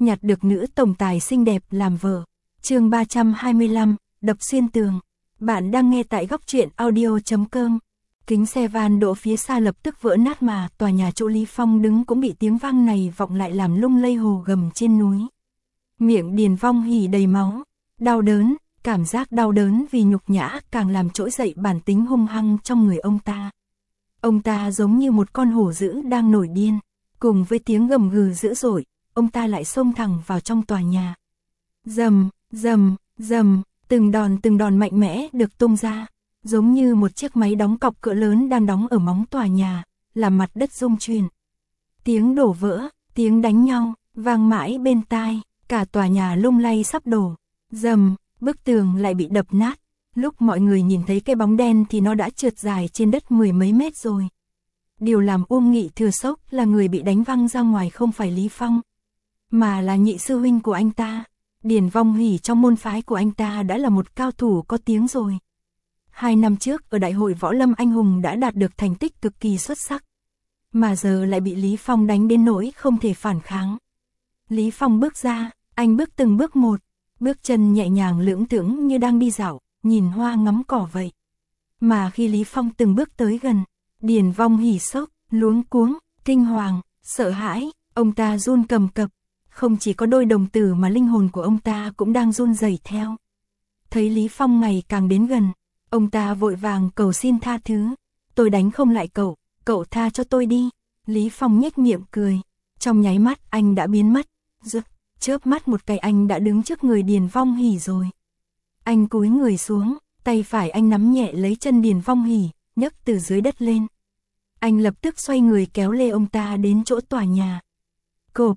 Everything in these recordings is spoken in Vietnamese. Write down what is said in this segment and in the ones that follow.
nhặt được nữ tổng tài xinh đẹp làm vợ. Chương 325, đập xuyên tường. Bạn đang nghe tại góc truyện audio.com. Kính xe van đỗ phía xa lập tức vỡ nát mà tòa nhà chỗ Lý Phong đứng cũng bị tiếng vang này vọng lại làm lung lay hồ gầm trên núi. Miệng Điền Vong Hỉ đầy máu, đau đớn, cảm giác đau đớn vì nhục nhã càng làm trỗi dậy bản tính hung hăng trong người ông ta. Ông ta giống như một con hổ dữ đang nổi điên, cùng với tiếng gầm gừ dữ dội, ông ta lại xông thẳng vào trong tòa nhà. Rầm, rầm, rầm, từng đòn mạnh mẽ được tung ra, giống như một chiếc máy đóng cọc cỡ lớn đang đóng ở móng tòa nhà, làm mặt đất rung chuyển. Tiếng đổ vỡ, tiếng đánh nhau, vang mãi bên tai, cả tòa nhà lung lay sắp đổ. Rầm, bức tường lại bị đập nát. Lúc mọi người nhìn thấy cái bóng đen thì nó đã trượt dài trên đất mười mấy mét rồi. Điều làm Uông Nghị thừa sốc là người bị đánh văng ra ngoài không phải Lý Phong, mà là nhị sư huynh của anh ta. Điền Vong Hỉ trong môn phái của anh ta đã là một cao thủ có tiếng rồi. 2 năm trước ở Đại hội Võ Lâm Anh Hùng đã đạt được thành tích cực kỳ xuất sắc, mà giờ lại bị Lý Phong đánh đến nỗi không thể phản kháng. Lý Phong bước ra, anh bước từng bước một, bước chân nhẹ nhàng lưỡng thưởng như đang đi dạo, nhìn hoa ngắm cỏ vậy. Mà khi Lý Phong từng bước tới gần, Điền Vong Hỉ sốc, luống cuống, kinh hoàng, sợ hãi, ông ta run cầm cập. Không chỉ có đôi đồng tử mà linh hồn của ông ta cũng đang run rẩy theo. Thấy Lý Phong ngày càng đến gần, ông ta vội vàng cầu xin tha thứ. Tôi đánh không lại cậu tha cho tôi đi. Lý Phong nhếch miệng cười. Trong nháy mắt anh đã biến mất. Chớp mắt một cái anh đã đứng trước người Điền Vong Hỉ rồi. Anh cúi người xuống, tay phải anh nắm nhẹ lấy chân Điền Vong Hỉ, nhấc từ dưới đất lên. Anh lập tức xoay người kéo lê ông ta đến chỗ tòa nhà. Cộp,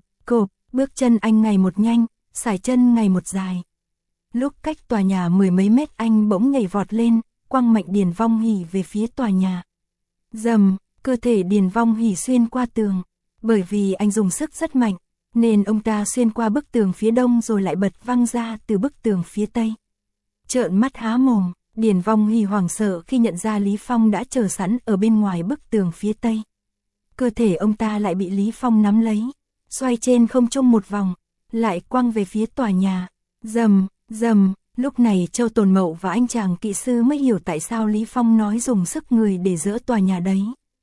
bước chân anh ngày một nhanh, sải chân ngày một dài. Lúc cách tòa nhà mười mấy mét anh bỗng nhảy vọt lên, quăng mạnh Điền Vong Hỉ về phía tòa nhà. Rầm, cơ thể Điền Vong Hỉ xuyên qua tường. Bởi vì anh dùng sức rất mạnh, nên ông ta xuyên qua bức tường phía đông rồi lại bật văng ra từ bức tường phía tây. Trợn mắt há mồm, Điền Vong Hỉ hoảng sợ khi nhận ra Lý Phong đã chờ sẵn ở bên ngoài bức tường phía tây. Cơ thể ông ta lại bị Lý Phong nắm lấy, xoay trên không trung một vòng, lại quăng về phía tòa nhà. Rầm, rầm, lúc này Châu Tồn Mậu và anh chàng kỹ sư mới hiểu tại sao Lý Phong nói dùng sức người để dỡ tòa nhà đấy.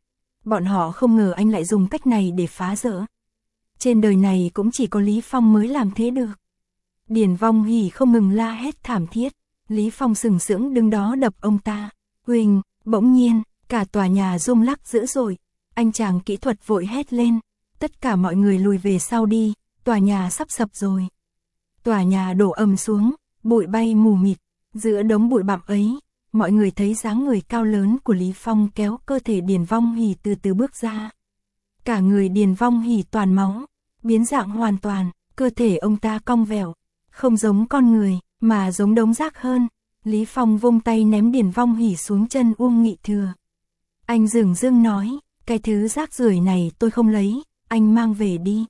Bọn họ không ngờ anh lại dùng cách này để phá dỡ. Trên đời này cũng chỉ có Lý Phong mới làm thế được. Điền Vong Hỉ không ngừng la hét thảm thiết. Lý Phong sừng sững đứng đó đập ông ta. Huỳnh, bỗng nhiên, cả tòa nhà rung lắc dữ dội. Anh chàng kỹ thuật vội hét lên. Tất cả mọi người lùi về sau đi, tòa nhà sắp sập rồi. Tòa nhà đổ ầm xuống, bụi bay mù mịt. Giữa đống bụi bặm ấy, mọi người thấy dáng người cao lớn của Lý Phong kéo cơ thể Điền Vong Hỉ từ từ bước ra. Cả người Điền Vong Hỉ toàn máu, biến dạng hoàn toàn, cơ thể ông ta cong vẹo, không giống con người, mà giống đống rác hơn. Lý Phong vung tay ném Điền Vong Hỉ xuống chân Uông Nghị Thừa. Anh dửng dưng nói, cái thứ rác rưởi này tôi không lấy, anh mang về đi.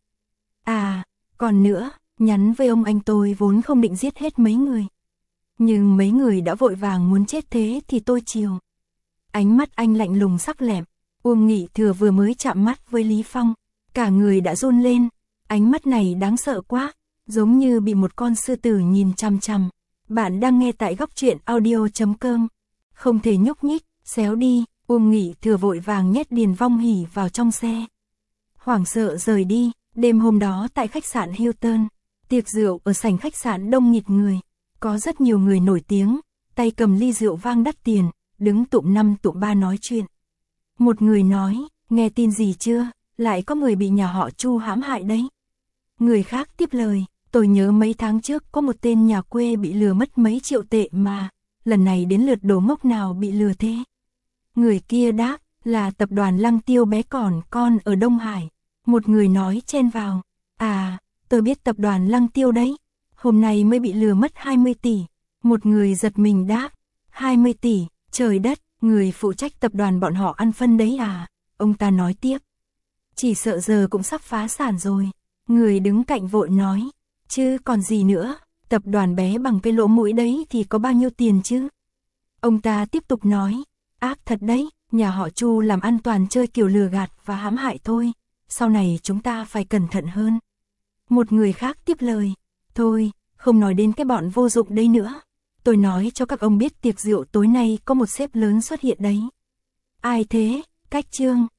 À, còn nữa, nhắn với ông anh tôi vốn không định giết hết mấy người. Nhưng mấy người đã vội vàng muốn chết thế thì tôi chiều. Ánh mắt anh lạnh lùng sắc lẹm. Uông Nghị Thừa vừa mới chạm mắt với Lý Phong, cả người đã run lên. Ánh mắt này đáng sợ quá, giống như bị một con sư tử nhìn chằm chằm. Bạn đang nghe tại góc truyện audio.com. Không thể nhúc nhích, xéo đi. Uông Nghị Thừa vội vàng nhét Điền Vong Hỉ vào trong xe, hoảng sợ rời đi. Đêm hôm đó tại khách sạn Hilton, tiệc rượu ở sảnh khách sạn đông nghịt người, có rất nhiều người nổi tiếng, tay cầm ly rượu vang đắt tiền, đứng tụm 5 tụm 3 nói chuyện. Một người nói, nghe tin gì chưa, lại có người bị nhà họ Chu hãm hại đấy. Người khác tiếp lời, tôi nhớ mấy tháng trước có một tên nhà quê bị lừa mất mấy triệu tệ mà, lần này đến lượt đồ ngốc nào bị lừa thế. Người kia đáp, là tập đoàn Lăng Tiêu bé con ở Đông Hải. Một người nói chen vào, à, tôi biết tập đoàn Lăng Tiêu đấy, hôm nay mới bị lừa mất 20 tỷ. Một người giật mình đáp, 20 tỷ, trời đất, người phụ trách tập đoàn bọn họ ăn phân đấy à? Ông ta nói tiếp, chỉ sợ giờ cũng sắp phá sản rồi. Người đứng cạnh vội nói, chứ còn gì nữa, tập đoàn bé bằng cái lỗ mũi đấy thì có bao nhiêu tiền chứ? Ông ta tiếp tục nói, ác thật đấy, nhà họ Chu làm ăn toàn chơi kiểu lừa gạt và hãm hại thôi, sau này chúng ta phải cẩn thận hơn. Một người khác tiếp lời. Thôi, không nói đến cái bọn vô dụng đấy nữa. Tôi nói cho các ông biết tiệc rượu tối nay có một sếp lớn xuất hiện đấy. Ai thế? Cách Trương.